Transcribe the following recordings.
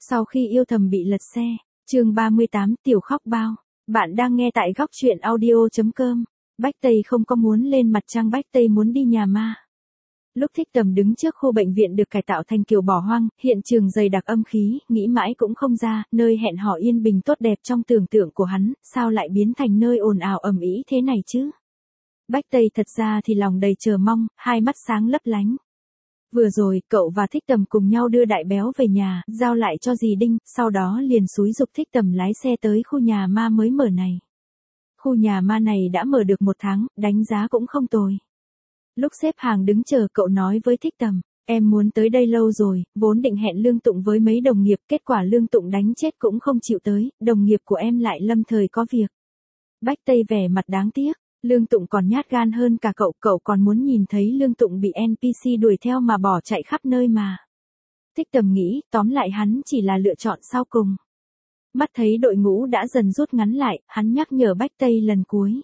Sau khi yêu thầm bị lật xe, chương 38 tiểu khóc bao. Bạn đang nghe tại góc truyện audio.com. Bách Tây không có muốn lên mặt trăng, Bách Tây muốn đi nhà ma. Lúc Thích Tầm đứng trước khu bệnh viện được cải tạo thành kiểu bỏ hoang, hiện trường dày đặc âm khí, nghĩ mãi cũng không ra, nơi hẹn hò yên bình tốt đẹp trong tưởng tượng của hắn, sao lại biến thành nơi ồn ào ầm ĩ thế này chứ? Bách Tây thật ra thì lòng đầy chờ mong, hai mắt sáng lấp lánh. Vừa rồi, cậu và Thích Tầm cùng nhau đưa Đại Béo về nhà, giao lại cho dì Đinh, sau đó liền xúi giục Thích Tầm lái xe tới khu nhà ma mới mở này. Khu nhà ma này đã mở được 1 tháng, đánh giá cũng không tồi. Lúc xếp hàng đứng chờ, cậu nói với Thích Tầm, em muốn tới đây lâu rồi, vốn định hẹn Lương Tụng với mấy đồng nghiệp, kết quả Lương Tụng đánh chết cũng không chịu tới, đồng nghiệp của em lại lâm thời có việc. Bách Tây vẻ mặt đáng tiếc. Lương Tụng còn nhát gan hơn cả cậu còn muốn nhìn thấy Lương Tụng bị NPC đuổi theo mà bỏ chạy khắp nơi mà. Thích Tầm nghĩ, tóm lại hắn chỉ là lựa chọn sau cùng. Mắt thấy đội ngũ đã dần rút ngắn lại, hắn nhắc nhở Bách Tây lần cuối.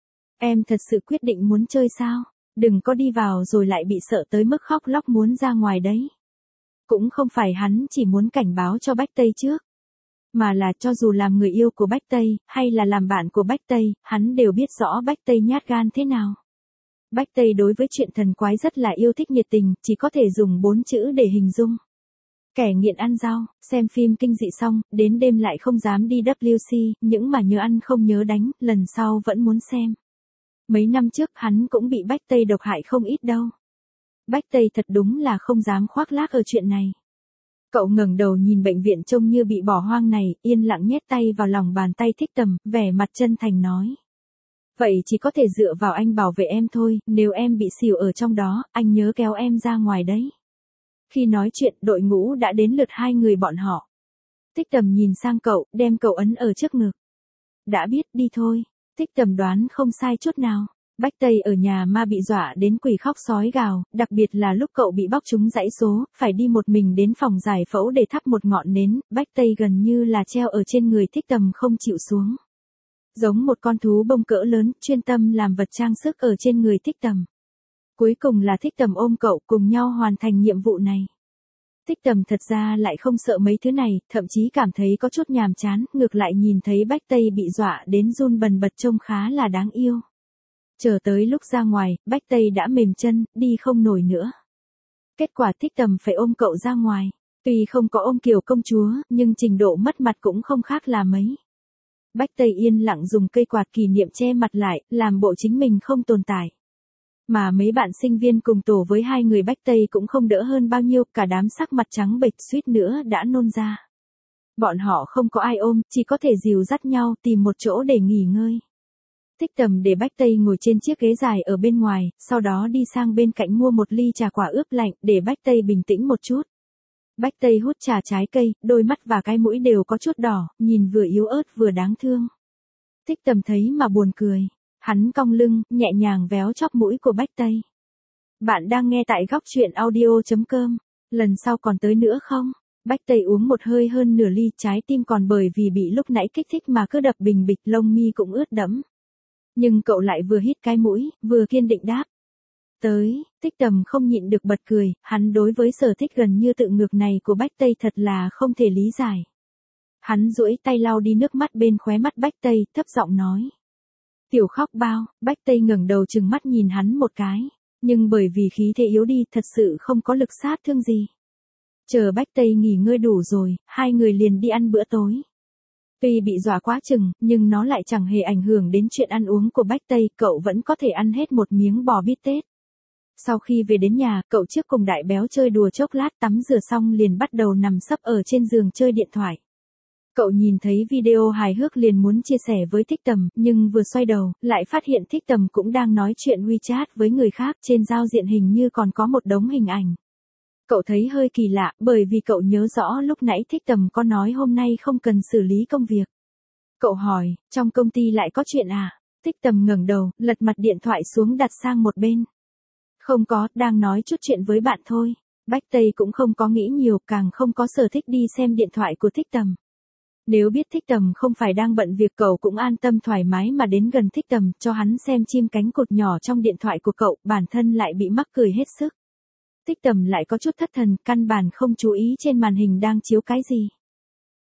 Em thật sự quyết định muốn chơi sao? Đừng có đi vào rồi lại bị sợ tới mức khóc lóc muốn ra ngoài đấy. Cũng không phải hắn chỉ muốn cảnh báo cho Bách Tây trước. Mà là cho dù làm người yêu của Bách Tây, hay là làm bạn của Bách Tây, hắn đều biết rõ Bách Tây nhát gan thế nào. Bách Tây đối với chuyện thần quái rất là yêu thích nhiệt tình, chỉ có thể dùng 4 chữ để hình dung. Kẻ nghiện ăn rau, xem phim kinh dị xong, đến đêm lại không dám đi WC, những mà nhớ ăn không nhớ đánh, lần sau vẫn muốn xem. Mấy năm trước hắn cũng bị Bách Tây độc hại không ít đâu. Bách Tây thật đúng là không dám khoác lác ở chuyện này. Cậu ngẩng đầu nhìn bệnh viện trông như bị bỏ hoang này, yên lặng nhét tay vào lòng bàn tay Thích Tầm, vẻ mặt chân thành nói. Vậy chỉ có thể dựa vào anh bảo vệ em thôi, nếu em bị xỉu ở trong đó, anh nhớ kéo em ra ngoài đấy. Khi nói chuyện, đội ngũ đã đến lượt 2 người bọn họ. Thích Tầm nhìn sang cậu, đem cậu ấn ở trước ngực. Đã biết, đi thôi. Thích Tầm đoán không sai chút nào. Bách Tây ở nhà ma bị dọa đến quỷ khóc sói gào, đặc biệt là lúc cậu bị bóc trúng dãy số, phải đi một mình đến phòng giải phẫu để thắp một ngọn nến, Bách Tây gần như là treo ở trên người Thích Tầm không chịu xuống. Giống một con thú bông cỡ lớn, chuyên tâm làm vật trang sức ở trên người Thích Tầm. Cuối cùng là Thích Tầm ôm cậu cùng nhau hoàn thành nhiệm vụ này. Thích Tầm thật ra lại không sợ mấy thứ này, thậm chí cảm thấy có chút nhàm chán, ngược lại nhìn thấy Bách Tây bị dọa đến run bần bật trông khá là đáng yêu. Chờ tới lúc ra ngoài, Bách Tây đã mềm chân, đi không nổi nữa. Kết quả Thích Tầm phải ôm cậu ra ngoài. Tuy không có ôm kiểu công chúa, nhưng trình độ mất mặt cũng không khác là mấy. Bách Tây yên lặng dùng cây quạt kỷ niệm che mặt lại, làm bộ chính mình không tồn tại. Mà mấy bạn sinh viên cùng tổ với 2 người Bách Tây cũng không đỡ hơn bao nhiêu, cả đám sắc mặt trắng bệch suýt nữa đã nôn ra. Bọn họ không có ai ôm, chỉ có thể dìu dắt nhau tìm một chỗ để nghỉ ngơi. Thích Tầm để Bách Tây ngồi trên chiếc ghế dài ở bên ngoài, sau đó đi sang bên cạnh mua một ly trà quả ướp lạnh, để Bách Tây bình tĩnh một chút. Bách Tây hút trà trái cây, đôi mắt và cái mũi đều có chút đỏ, nhìn vừa yếu ớt vừa đáng thương. Thích Tầm thấy mà buồn cười. Hắn cong lưng, nhẹ nhàng véo chóp mũi của Bách Tây. Bạn đang nghe tại góc truyện audio.com. Lần sau còn tới nữa không? Bách Tây uống một hơi hơn nửa ly, trái tim còn bởi vì bị lúc nãy kích thích mà cứ đập bình bịch, lông mi cũng ướt đẫm. Nhưng cậu lại vừa hít cái mũi, vừa kiên định đáp. Tới, Thích Tầm không nhịn được bật cười, hắn đối với sở thích gần như tự ngược này của Bách Tây thật là không thể lý giải. Hắn duỗi tay lau đi nước mắt bên khóe mắt Bách Tây, thấp giọng nói. Tiểu khóc bao, Bách Tây ngẩng đầu trừng mắt nhìn hắn một cái, nhưng bởi vì khí thế yếu đi thật sự không có lực sát thương gì. Chờ Bách Tây nghỉ ngơi đủ rồi, 2 người liền đi ăn bữa tối. Tuy bị dọa quá chừng, nhưng nó lại chẳng hề ảnh hưởng đến chuyện ăn uống của Bách Tây, cậu vẫn có thể ăn hết một miếng bò bít tết. Sau khi về đến nhà, cậu trước cùng Đại Béo chơi đùa chốc lát, tắm rửa xong liền bắt đầu nằm sấp ở trên giường chơi điện thoại. Cậu nhìn thấy video hài hước liền muốn chia sẻ với Thích Tầm, nhưng vừa xoay đầu, lại phát hiện Thích Tầm cũng đang nói chuyện WeChat với người khác, trên giao diện hình như còn có một đống hình ảnh. Cậu thấy hơi kỳ lạ, bởi vì cậu nhớ rõ lúc nãy Thích Tầm có nói hôm nay không cần xử lý công việc. Cậu hỏi, trong công ty lại có chuyện à? Thích Tầm ngẩng đầu, lật mặt điện thoại xuống đặt sang một bên. Không có, đang nói chút chuyện với bạn thôi. Bách Tây cũng không có nghĩ nhiều, càng không có sở thích đi xem điện thoại của Thích Tầm. Nếu biết Thích Tầm không phải đang bận việc, cậu cũng an tâm thoải mái mà đến gần Thích Tầm, cho hắn xem chim cánh cụt nhỏ trong điện thoại của cậu, bản thân lại bị mắc cười hết sức. Thích Tầm lại có chút thất thần, căn bản không chú ý trên màn hình đang chiếu cái gì.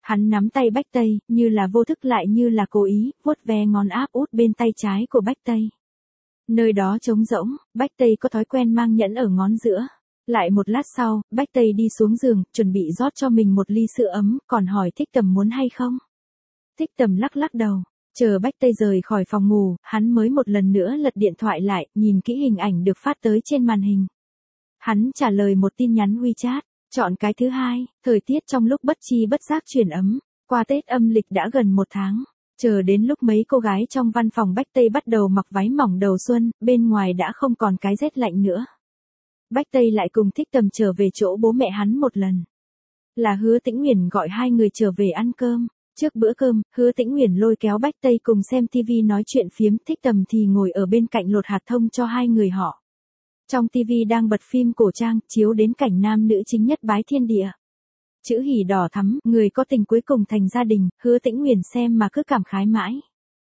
Hắn nắm tay Bách Tây, như là vô thức lại như là cố ý, vuốt ve ngón áp út bên tay trái của Bách Tây. Nơi đó trống rỗng, Bách Tây có thói quen mang nhẫn ở ngón giữa. Lại một lát sau, Bách Tây đi xuống giường, chuẩn bị rót cho mình một ly sữa ấm, còn hỏi Thích Tầm muốn hay không. Thích Tầm lắc lắc đầu. Chờ Bách Tây rời khỏi phòng ngủ, hắn mới một lần nữa lật điện thoại lại, nhìn kỹ hình ảnh được phát tới trên màn hình. Hắn trả lời một tin nhắn WeChat, chọn cái thứ hai, thời tiết trong lúc bất chi bất giác chuyển ấm, qua Tết âm lịch đã gần 1 tháng. Chờ đến lúc mấy cô gái trong văn phòng Bách Tây bắt đầu mặc váy mỏng đầu xuân, bên ngoài đã không còn cái rét lạnh nữa. Bách Tây lại cùng Thích Tầm trở về chỗ bố mẹ hắn một lần. Là Hứa Tĩnh Uyển gọi hai người trở về ăn cơm. Trước bữa cơm, Hứa Tĩnh Uyển lôi kéo Bách Tây cùng xem TV nói chuyện phiếm, Thích Tầm thì ngồi ở bên cạnh lột hạt thông cho hai người họ. Trong TV đang bật phim cổ trang, chiếu đến cảnh nam nữ chính nhất bái thiên địa. Chữ hỉ đỏ thắm, người có tình cuối cùng thành gia đình, Hứa Tĩnh Uyển xem mà cứ cảm khái mãi.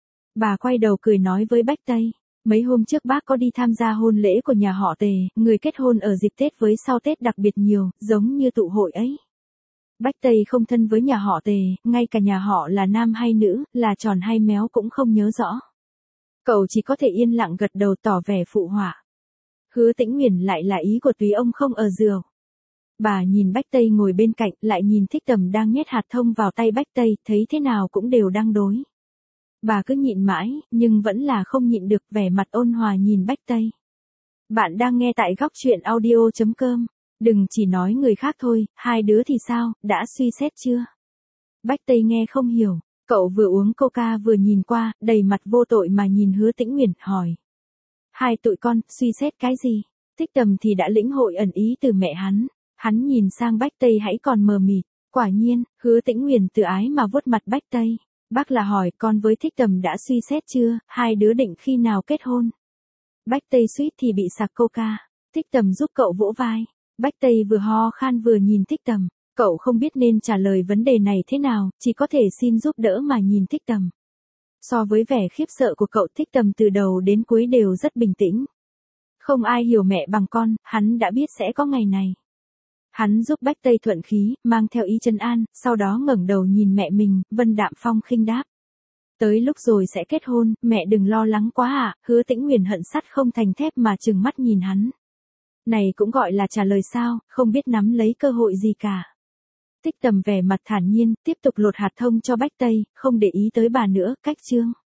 Bà quay đầu cười nói với Bách Tây, mấy hôm trước bác có đi tham gia hôn lễ của nhà họ Tề, người kết hôn ở dịp Tết với sau Tết đặc biệt nhiều, giống như tụ hội ấy. Bách Tây không thân với nhà họ Tề, ngay cả nhà họ là nam hay nữ, là tròn hay méo cũng không nhớ rõ. Cậu chỉ có thể yên lặng gật đầu tỏ vẻ phụ họa. Hứa Tĩnh Uyển lại là ý của túy ông không ở rượu. Bà nhìn Bách Tây ngồi bên cạnh, lại nhìn Thích Tầm đang nhét hạt thông vào tay Bách Tây, thấy thế nào cũng đều đang đối. Bà cứ nhịn mãi, nhưng vẫn là không nhịn được, vẻ mặt ôn hòa nhìn Bách Tây. Bạn đang nghe tại góc truyện audio.com. Đừng chỉ nói người khác thôi, hai đứa thì sao, đã suy xét chưa? Bách Tây nghe không hiểu, cậu vừa uống coca vừa nhìn qua, đầy mặt vô tội mà nhìn Hứa Tĩnh Uyển, hỏi. Hai tụi con, suy xét cái gì? Thích Tầm thì đã lĩnh hội ẩn ý từ mẹ hắn nhìn sang Bách Tây hãy còn mờ mịt. Quả nhiên, Hứa Tĩnh Uyển tự ái mà vuốt mặt Bách Tây. Bác là hỏi con với Thích Tầm đã suy xét chưa, hai đứa định khi nào kết hôn? Bách Tây suýt thì bị sặc coca. Thích Tầm giúp cậu vỗ vai. Bách Tây vừa ho khan vừa nhìn Thích Tầm. Cậu không biết nên trả lời vấn đề này thế nào, chỉ có thể xin giúp đỡ mà nhìn Thích Tầm. So với vẻ khiếp sợ của cậu, Thích Tầm từ đầu đến cuối đều rất bình tĩnh. Không ai hiểu mẹ bằng con, hắn đã biết sẽ có ngày này. Hắn giúp Bách Tây thuận khí, mang theo ý trấn an, sau đó ngẩng đầu nhìn mẹ mình, vân đạm phong khinh đáp. Tới lúc rồi sẽ kết hôn, mẹ đừng lo lắng quá à, Hứa Tĩnh Uyển hận sắt không thành thép mà trừng mắt nhìn hắn. Này cũng gọi là trả lời sao, không biết nắm lấy cơ hội gì cả. Thích Tầm vẻ mặt thản nhiên, tiếp tục lột hạt thông cho Bách Tây, không để ý tới bà nữa, cách chương.